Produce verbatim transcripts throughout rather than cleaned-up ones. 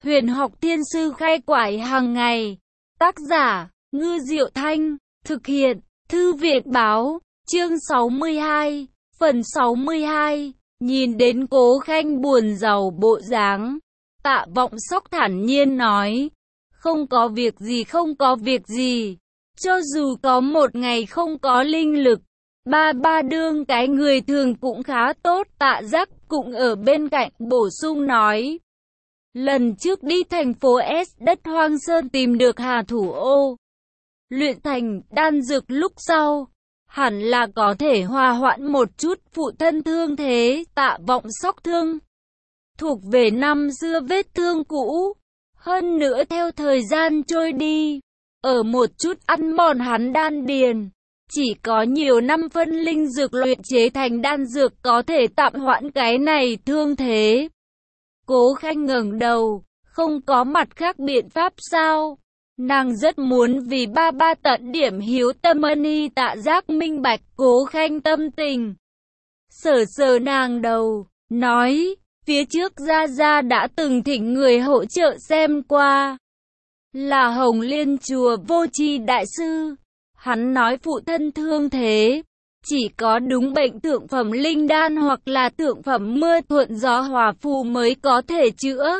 Huyền học thiên sư khai quải hàng ngày. Tác giả, Ngư Diệu Thanh. Thực hiện, Thư viện Báo. Chương sáu mươi hai, phần sáu mươi hai. Nhìn đến Cố Khanh buồn rầu bộ dáng, Tạ Vọng Sóc thản nhiên nói. Không có việc gì, không có việc gì. Cho dù có một ngày không có linh lực, ba ba đương cái người thường cũng khá tốt. Tạ Giác cũng ở bên cạnh bổ sung nói. Lần trước đi thành phố S đất Hoang Sơn tìm được Hà Thủ Ô, luyện thành đan dược lúc sau, hẳn là có thể hòa hoãn một chút phụ thân thương thế. Tạ Vọng Sóc thương thuộc về năm xưa vết thương cũ, hơn nữa theo thời gian trôi đi, ở một chút ăn mòn hắn đan điền, chỉ có nhiều năm phân linh dược luyện chế thành đan dược có thể tạm hoãn cái này thương thế. Cố Khanh ngẩng đầu, không có mặt khác biện pháp sao? Nàng rất muốn vì ba ba tận điểm hiếu tâm ân y. Tạ Giác minh bạch Cố Khanh tâm tình, sờ sờ nàng đầu, nói, phía trước Gia Gia đã từng thỉnh người hỗ trợ xem qua, là Hồng Liên Chùa Vô Tri Đại Sư. Hắn nói phụ thân thương thế, chỉ có đúng bệnh thượng phẩm linh đan hoặc là thượng phẩm mưa thuận gió hòa phù mới có thể chữa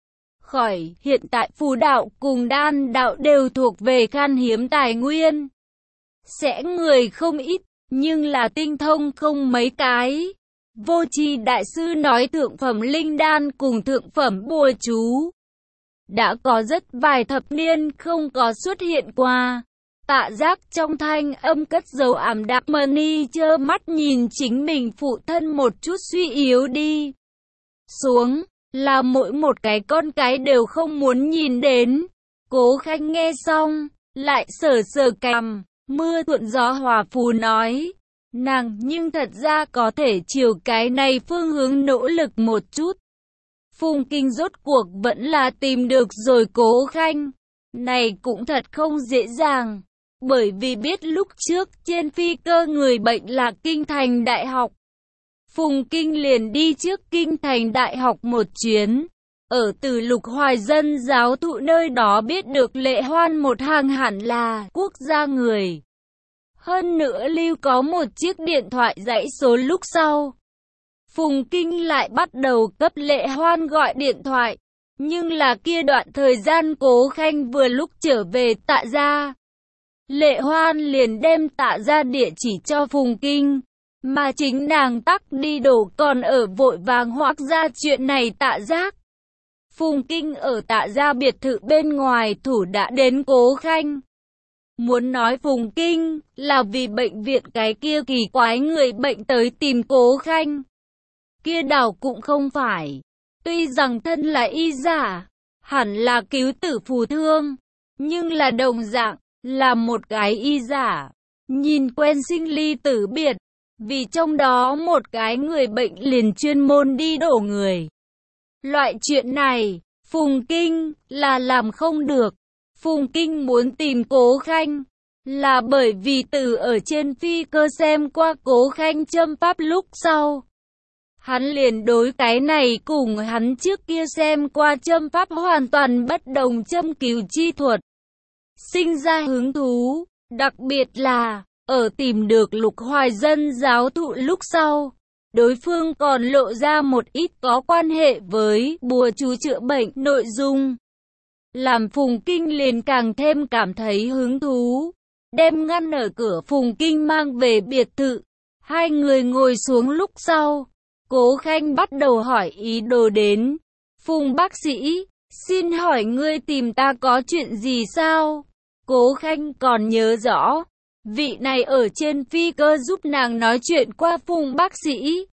khỏi. Hiện tại phù đạo cùng đan đạo đều thuộc về khan hiếm tài nguyên, sẽ người không ít, nhưng là tinh thông không mấy cái. Vô Tri Đại Sư nói thượng phẩm linh đan cùng thượng phẩm bùa chú đã có rất vài thập niên không có xuất hiện qua. Tạ Giác trong thanh âm cất dấu ảm đạm, Mani trơ mắt nhìn chính mình phụ thân một chút suy yếu đi xuống, là mỗi một cái con cái đều không muốn nhìn đến. Cố Khanh nghe xong, lại sờ sờ cằm, mưa thuận gió hòa phù nói, nàng nhưng thật ra có thể chiều cái này phương hướng nỗ lực một chút. Phùng Kinh rốt cuộc vẫn là tìm được rồi. Cố Khanh này cũng thật không dễ dàng, bởi vì biết lúc trước trên phi cơ người bệnh là Kinh Thành Đại học, Phùng Kinh liền đi trước Kinh Thành Đại học một chuyến, ở từ Lục Hoài Dân giáo thụ nơi đó biết được Lệ Hoan một hàng hẳn là quốc gia người. Hơn nữa lưu có một chiếc điện thoại dãy số. Lúc sau, Phùng Kinh lại bắt đầu cấp Lệ Hoan gọi điện thoại, nhưng là kia đoạn thời gian Cố Khanh vừa lúc trở về Tạ gia, Lệ Hoan liền đem Tạ gia địa chỉ cho Phùng Kinh, mà chính nàng tắc đi đổ còn ở vội vàng hoác ra chuyện này. Tạ Giác, Phùng Kinh ở Tạ gia biệt thự bên ngoài thủ đã đến Cố Khanh. Muốn nói Phùng Kinh là vì bệnh viện cái kia kỳ quái người bệnh tới tìm Cố Khanh, kia đảo cũng không phải. Tuy rằng thân là y giả, hẳn là cứu tử phù thương, nhưng là đồng dạng là một cái y giả, nhìn quen sinh ly tử biệt, vì trong đó một cái người bệnh liền chuyên môn đi đổ người. Loại chuyện này, Phùng Kinh là làm không được. Phùng Kinh muốn tìm Cố Khanh, là bởi vì từ ở trên phi cơ xem qua Cố Khanh châm pháp lúc sau, hắn liền đối cái này cùng hắn trước kia xem qua châm pháp hoàn toàn bất đồng châm cứu chi thuật sinh ra hứng thú. Đặc biệt là, ở tìm được Lục Hoài Dân giáo thụ lúc sau, đối phương còn lộ ra một ít có quan hệ với bùa chú chữa bệnh nội dung, làm Phùng Kinh liền càng thêm cảm thấy hứng thú. Đem ngăn ở cửa Phùng Kinh mang về biệt thự, hai người ngồi xuống lúc sau, Cố Khanh bắt đầu hỏi ý đồ đến. Phùng bác sĩ, xin hỏi ngươi tìm ta có chuyện gì sao? Cố Khanh còn nhớ rõ, vị này ở trên phi cơ giúp nàng nói chuyện qua Phùng bác sĩ,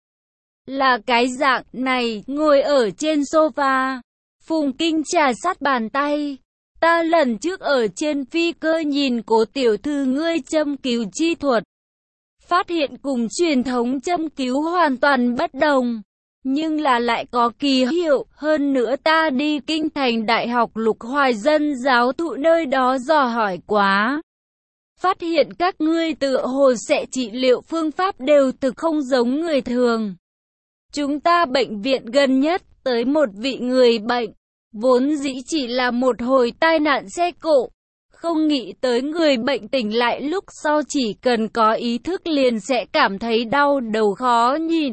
là cái dạng này, ngồi ở trên sofa. Phùng Kinh trà sát bàn tay. Ta lần trước ở trên phi cơ nhìn Cố tiểu thư ngươi châm cứu chi thuật, phát hiện cùng truyền thống châm cứu hoàn toàn bất đồng, nhưng là lại có kỳ hiệu. Hơn nữa ta đi Kinh Thành Đại học Lục Hoài Dân giáo thụ nơi đó dò hỏi quá, phát hiện các ngươi tựa hồ sẽ trị liệu phương pháp đều thực không giống người thường. Chúng ta bệnh viện gần nhất tới một vị người bệnh, Vốn dĩ chỉ là một hồi tai nạn xe cộ. Không nghĩ tới người bệnh tỉnh lại lúc sau chỉ cần có ý thức liền sẽ cảm thấy đau đầu khó nhịn.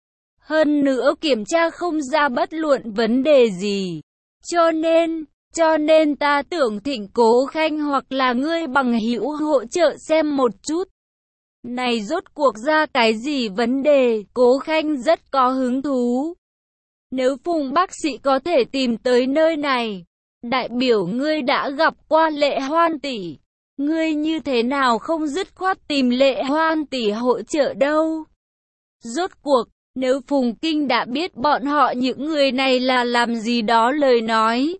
Hơn nữa kiểm tra không ra bất luận vấn đề gì. Cho nên, cho nên ta tưởng thỉnh Cố Khanh hoặc là ngươi bằng hữu hỗ trợ xem một chút. Này rốt cuộc ra cái gì vấn đề, Cố Khanh rất có hứng thú. Nếu Phùng bác sĩ có thể tìm tới nơi này, đại biểu ngươi đã gặp qua Lệ Hoan tỷ. Ngươi như thế nào không dứt khoát tìm Lệ Hoan tỷ hỗ trợ đâu. Rốt cuộc, nếu Phùng Kinh đã biết bọn họ những người này là làm gì đó lời nói,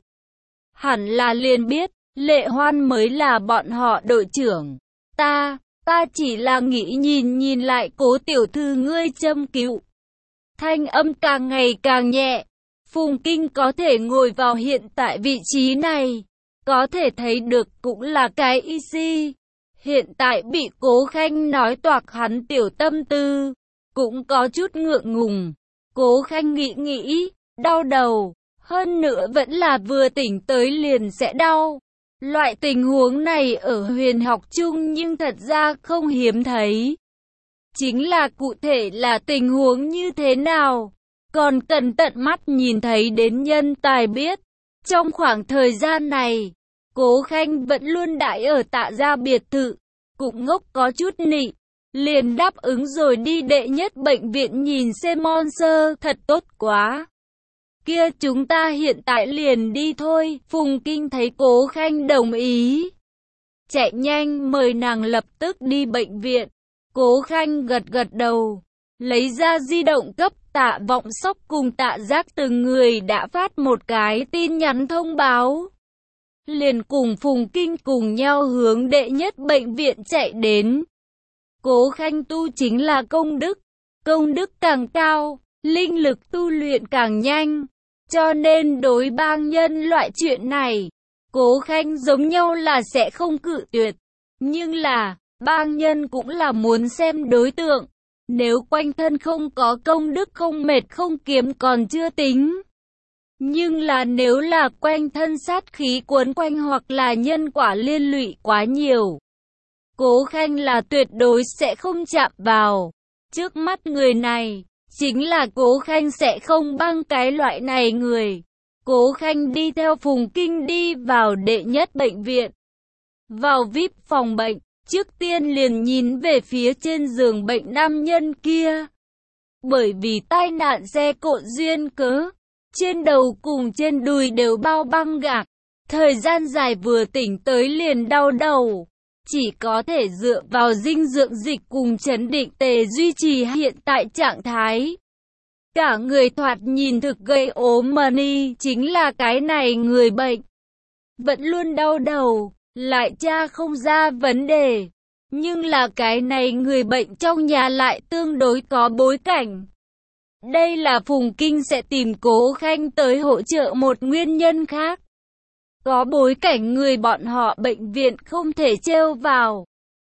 hẳn là liền biết, Lệ Hoan mới là bọn họ đội trưởng. Ta, ta chỉ là nghĩ nhìn nhìn lại Cố tiểu thư ngươi châm cứu. Thanh âm càng ngày càng nhẹ. Phùng Kinh có thể ngồi vào hiện tại vị trí này, có thể thấy được cũng là cái y si. Hiện tại bị Cố Khanh nói toạc hắn tiểu tâm tư, cũng có chút ngượng ngùng. Cố Khanh nghĩ nghĩ, đau đầu, hơn nữa vẫn là vừa tỉnh tới liền sẽ đau. Loại tình huống này ở huyền học chung nhưng thật ra không hiếm thấy. Chính là cụ thể là tình huống như thế nào, còn cần tận mắt nhìn thấy đến nhân tài biết. Trong khoảng thời gian này, Cố Khanh vẫn luôn đãi ở Tạ gia biệt thự, cũng ngốc có chút nị, liền đáp ứng rồi đi đệ nhất bệnh viện nhìn xem Monster, thật tốt quá. Kia chúng ta hiện tại liền đi thôi. Phùng Kinh thấy Cố Khanh đồng ý, chạy nhanh mời nàng lập tức đi bệnh viện. Cố Khanh gật gật đầu, lấy ra di động cấp Tạ Vọng Sóc cùng Tạ Giác từng người đã phát một cái tin nhắn thông báo. Liền cùng Phùng Kinh cùng nhau hướng đệ nhất bệnh viện chạy đến. Cố Khanh tu chính là công đức, công đức càng cao, linh lực tu luyện càng nhanh. Cho nên đối bang nhân loại chuyện này, Cố Khanh giống nhau là sẽ không cự tuyệt. Nhưng là, bang nhân cũng là muốn xem đối tượng. Nếu quanh thân không có công đức không mệt không kiếm còn chưa tính. Nhưng là nếu là quanh thân sát khí cuốn quanh hoặc là nhân quả liên lụy quá nhiều, Cố Khanh là tuyệt đối sẽ không chạm vào. Trước mắt người này, chính là Cố Khanh sẽ không băng cái loại này người. Cố Khanh đi theo Phùng Kinh đi vào đệ nhất bệnh viện. Vào vi ai pi phòng bệnh, trước tiên liền nhìn về phía trên giường bệnh nam nhân kia. Bởi vì tai nạn xe cộ duyên cớ, trên đầu cùng trên đùi đều bao băng gạc. Thời gian dài vừa tỉnh tới liền đau đầu. Chỉ có thể dựa vào dinh dưỡng dịch cùng trấn định tề duy trì hiện tại trạng thái. Cả người thoạt nhìn thực gây ốm money, chính là cái này người bệnh. Vẫn luôn đau đầu, lại tra không ra vấn đề. Nhưng là cái này người bệnh trong nhà lại tương đối có bối cảnh. Đây là Phùng Kinh sẽ tìm Cố Khanh tới hỗ trợ một nguyên nhân khác. Có bối cảnh người bọn họ bệnh viện không thể trêu vào.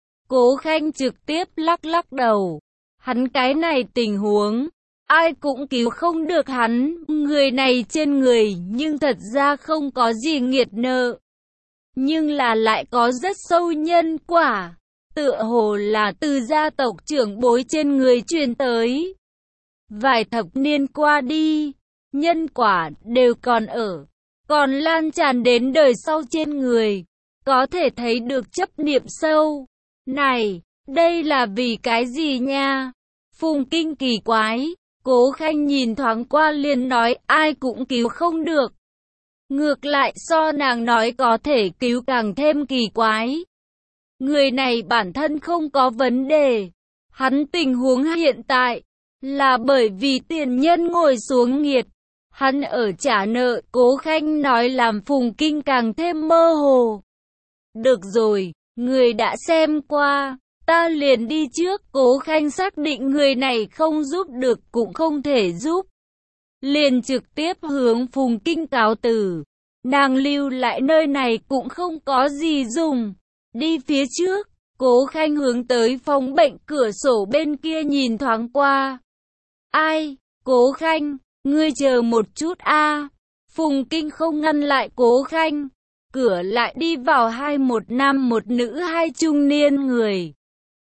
Cố Khanh trực tiếp lắc lắc đầu. Hắn cái này tình huống, ai cũng cứu không được hắn. Người này trên người nhưng thật ra không có gì nghiệt nợ. Nhưng là lại có rất sâu nhân quả. Tựa hồ là từ gia tộc trưởng bối trên người truyền tới. Vài thập niên qua đi, nhân quả đều còn ở. Còn lan tràn đến đời sau trên người. Có thể thấy được chấp niệm sâu. Này, đây là vì cái gì nha? Phùng Kinh kỳ quái. Cố Khanh nhìn thoáng qua liền nói ai cũng cứu không được. Ngược lại so nàng nói có thể cứu càng thêm kỳ quái. Người này bản thân không có vấn đề. Hắn tình huống hiện tại là bởi vì tiền nhân ngồi xuống nghiệt. Hắn ở trả nợ. Cố Khanh nói làm Phùng Kinh càng thêm mơ hồ. Được rồi, người đã xem qua, ta liền đi trước. Cố Khanh xác định người này không giúp được cũng không thể giúp, liền trực tiếp hướng Phùng Kinh cáo từ. Nàng lưu lại nơi này cũng không có gì dùng. Đi phía trước, Cố Khanh hướng tới phòng bệnh cửa sổ bên kia nhìn thoáng qua. Ai? Cố Khanh, ngươi chờ một chút a. Phùng Kinh không ngăn lại Cố Khanh. Cửa lại đi vào hai một nam một nữ hai trung niên người.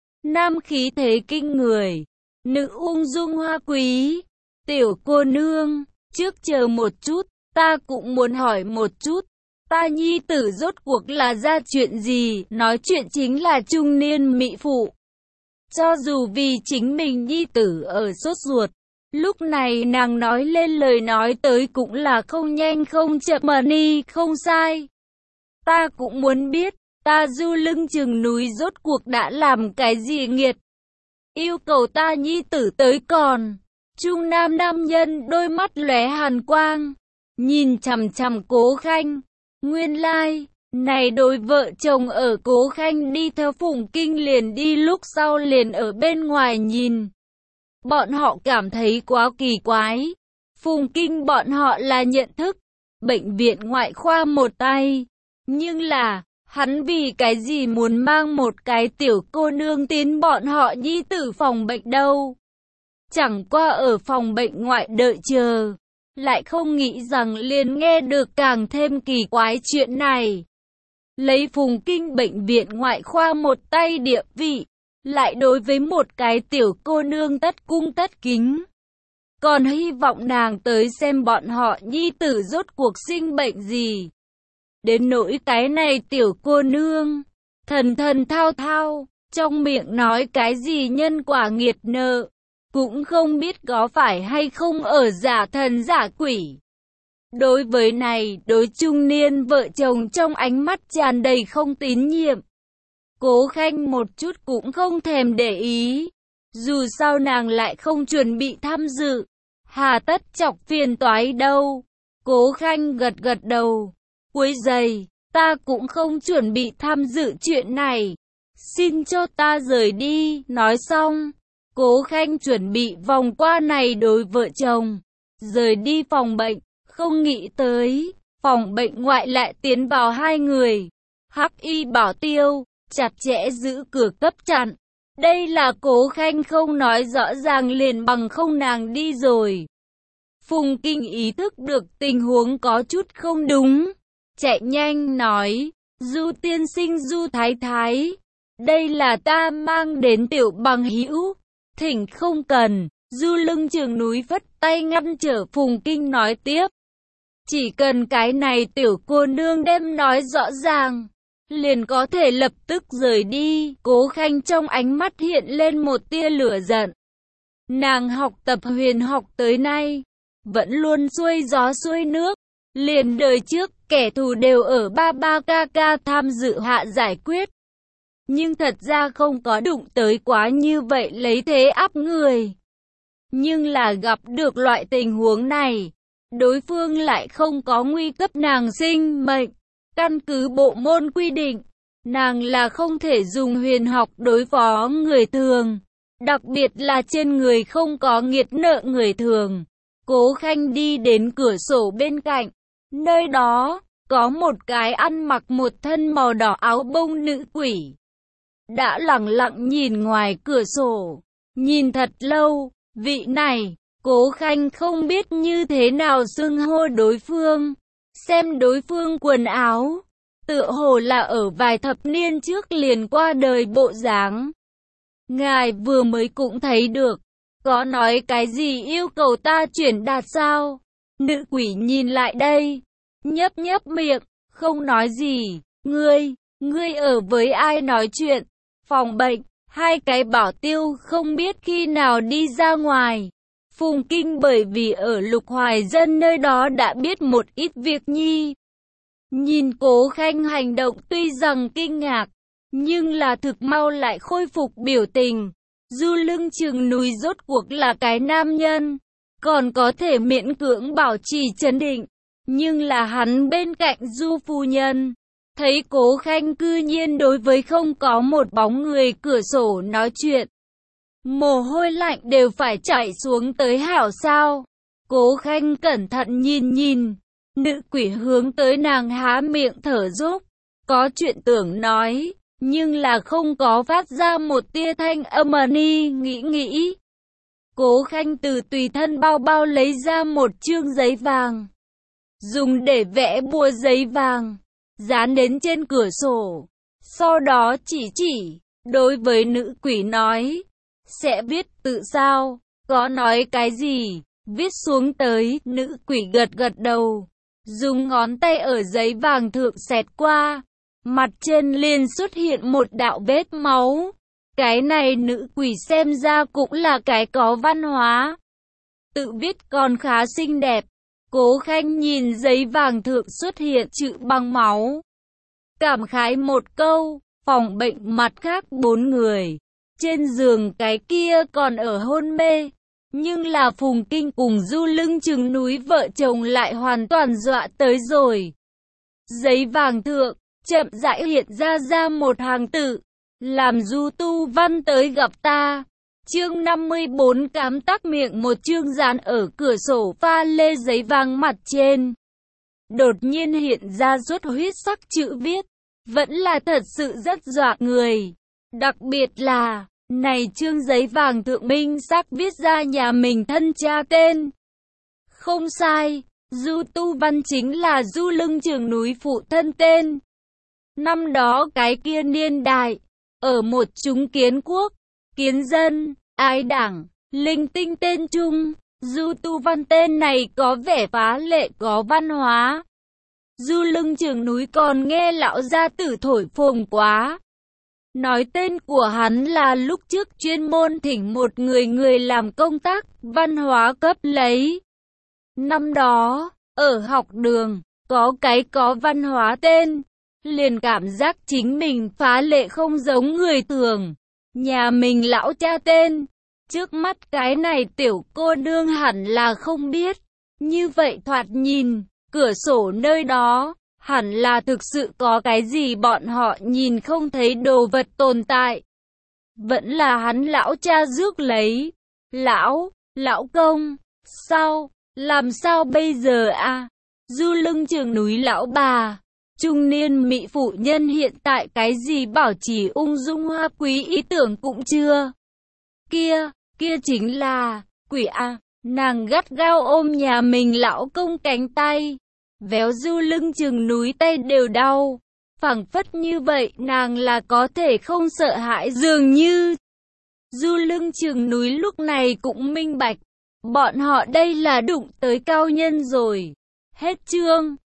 Nam khí thế kinh người, nữ ung dung hoa quý. Tiểu cô nương, trước chờ một chút, ta cũng muốn hỏi một chút. Ta nhi tử rốt cuộc là ra chuyện gì? Nói chuyện chính là trung niên mỹ phụ. Cho dù vì chính mình nhi tử ở sốt ruột, lúc này nàng nói lên lời nói tới cũng là không nhanh không chậm mà ni không sai. Ta cũng muốn biết, ta du lưng chừng núi rốt cuộc đã làm cái gì nghiệt. Yêu cầu ta nhi tử tới còn. Trung nam nam nhân đôi mắt lóe hàn quang, nhìn chằm chằm Cố Khanh. Nguyên lai, like, này đôi vợ chồng ở Cố Khanh đi theo Phùng Kinh liền đi lúc sau liền ở bên ngoài nhìn. Bọn họ cảm thấy quá kỳ quái. Phùng Kinh bọn họ là nhận thức, bệnh viện ngoại khoa một tay. Nhưng là, hắn vì cái gì muốn mang một cái tiểu cô nương tiến bọn họ nhi tử phòng bệnh đâu. Chẳng qua ở phòng bệnh ngoại đợi chờ, lại không nghĩ rằng liền nghe được càng thêm kỳ quái chuyện này. Lấy Phùng Kinh bệnh viện ngoại khoa một tay địa vị, lại đối với một cái tiểu cô nương tất cung tất kính. Còn hy vọng nàng tới xem bọn họ nhi tử rốt cuộc sinh bệnh gì. Đến nỗi cái này tiểu cô nương, thần thần thao thao, trong miệng nói cái gì nhân quả nghiệt nợ, cũng không biết có phải hay không ở giả thần giả quỷ. Đối với này, đối trung niên vợ chồng trong ánh mắt tràn đầy không tín nhiệm. Cố Khanh một chút cũng không thèm để ý. Dù sao nàng lại không chuẩn bị tham dự, hà tất chọc phiền toái đâu. Cố Khanh gật gật đầu. Cuối giày, ta cũng không chuẩn bị tham dự chuyện này. Xin cho ta rời đi. Nói xong, Cố Khanh chuẩn bị vòng qua này đối vợ chồng, rời đi phòng bệnh. Không nghĩ tới, phòng bệnh ngoại lại tiến vào hai người. Hắc y bảo tiêu, chặt chẽ giữ cửa cấp chặn. Đây là Cố Khanh không nói rõ ràng liền bằng không nàng đi rồi. Phùng Kinh ý thức được tình huống có chút không đúng. Chạy nhanh nói, Du tiên sinh Du thái thái, đây là ta mang đến tiểu bằng hữu, thỉnh không cần. Du lưng chừng núi vất tay ngăn trở Phùng Kinh nói tiếp. Chỉ cần cái này tiểu cô nương đem nói rõ ràng, liền có thể lập tức rời đi. Cố Khanh trong ánh mắt hiện lên một tia lửa giận. Nàng học tập huyền học tới nay, vẫn luôn xuôi gió xuôi nước. Liền đời trước, kẻ thù đều ở ba ba ca ca tham dự hạ giải quyết. Nhưng thật ra không có đụng tới quá như vậy lấy thế áp người. Nhưng là gặp được loại tình huống này, đối phương lại không có nguy cấp nàng sinh mệnh. Căn cứ bộ môn quy định, nàng là không thể dùng huyền học đối phó người thường, đặc biệt là trên người không có nghiệt nợ người thường. Cố Khanh đi đến cửa sổ bên cạnh, nơi đó có một cái ăn mặc một thân màu đỏ áo bông nữ quỷ, đã lẳng lặng nhìn ngoài cửa sổ, nhìn thật lâu. Vị này, Cố Khanh không biết như thế nào xưng hô đối phương. Xem đối phương quần áo, tựa hồ là ở vài thập niên trước liền qua đời bộ dáng. Ngài vừa mới cũng thấy được, có nói cái gì yêu cầu ta chuyển đạt sao? Nữ quỷ nhìn lại đây, nhấp nhấp miệng, không nói gì. Ngươi, ngươi ở với ai nói chuyện? Phòng bệnh, hai cái bảo tiêu không biết khi nào đi ra ngoài. Phùng Kinh bởi vì ở Lục Hoài Dân nơi đó đã biết một ít việc nhi. Nhìn Cố Khanh hành động tuy rằng kinh ngạc, nhưng là thực mau lại khôi phục biểu tình. Du lưng chừng núi rốt cuộc là cái nam nhân, còn có thể miễn cưỡng bảo trì trấn định. Nhưng là hắn bên cạnh Du phu nhân, thấy Cố Khanh cư nhiên đối với không có một bóng người cửa sổ nói chuyện, mồ hôi lạnh đều phải chảy xuống tới hảo sao. Cố Khanh cẩn thận nhìn nhìn, nữ quỷ hướng tới nàng há miệng thở dốc, có chuyện tưởng nói, nhưng là không có phát ra một tia thanh âm. Ni nghĩ nghĩ, Cố Khanh từ tùy thân bao bao lấy ra một chương giấy vàng, dùng để vẽ bùa giấy vàng, dán đến trên cửa sổ. Sau đó chỉ chỉ, đối với nữ quỷ nói, sẽ viết tự sao, có nói cái gì, viết xuống tới. Nữ quỷ gật gật đầu, dùng ngón tay ở giấy vàng thượng xẹt qua, mặt trên liền xuất hiện một đạo vết máu. Cái này nữ quỷ xem ra cũng là cái có văn hóa. Tự viết còn khá xinh đẹp. Cố Khanh nhìn giấy vàng thượng xuất hiện chữ bằng máu, cảm khái một câu. Phòng bệnh mặt khác bốn người, trên giường cái kia còn ở hôn mê, nhưng là Phùng Kinh cùng Du Lưng Chừng Núi vợ chồng lại hoàn toàn dọa tới rồi. Giấy vàng thượng, chậm rãi hiện ra ra một hàng tự, làm Du Tu Văn tới gặp ta. Chương năm mươi bốn cám tắc miệng, một chương dán ở cửa sổ pha lê giấy vàng mặt trên. Đột nhiên hiện ra rốt huyết sắc chữ viết, vẫn là thật sự rất dọa người. Đặc biệt là, này chương giấy vàng thượng minh sắc viết ra nhà mình thân cha tên. Không sai, Du Tu Văn chính là Du Lưng Chừng Núi phụ thân tên. Năm đó cái kia niên đại, ở một chúng kiến quốc, kiến dân, ái đảng, linh tinh tên chung, Du Tu Văn tên này có vẻ phá lệ có văn hóa. Du Lưng Chừng Núi còn nghe lão gia tử thổi phồng quá. Nói tên của hắn là lúc trước chuyên môn thỉnh một người người làm công tác văn hóa cấp lấy. Năm đó, ở học đường, có cái có văn hóa tên, liền cảm giác chính mình phá lệ không giống người thường. Nhà mình lão cha tên, trước mắt cái này tiểu cô nương hẳn là không biết. Như vậy thoạt nhìn, cửa sổ nơi đó, hẳn là thực sự có cái gì bọn họ nhìn không thấy đồ vật tồn tại. Vẫn là hắn lão cha rước lấy. Lão, lão công, sao, làm sao bây giờ à? Du Lưng Chừng Núi lão bà, trung niên mỹ phụ nhân hiện tại cái gì bảo trì ung dung hoa quý ý tưởng cũng chưa. Kia, kia chính là, quỷ à, nàng gắt gao ôm nhà mình lão công cánh tay. Véo Du Lưng Chừng Núi tay đều đau, phảng phất như vậy nàng là có thể không sợ hãi dường như. Du Lưng Chừng Núi lúc này cũng minh bạch, bọn họ đây là đụng tới cao nhân rồi. Hết chương.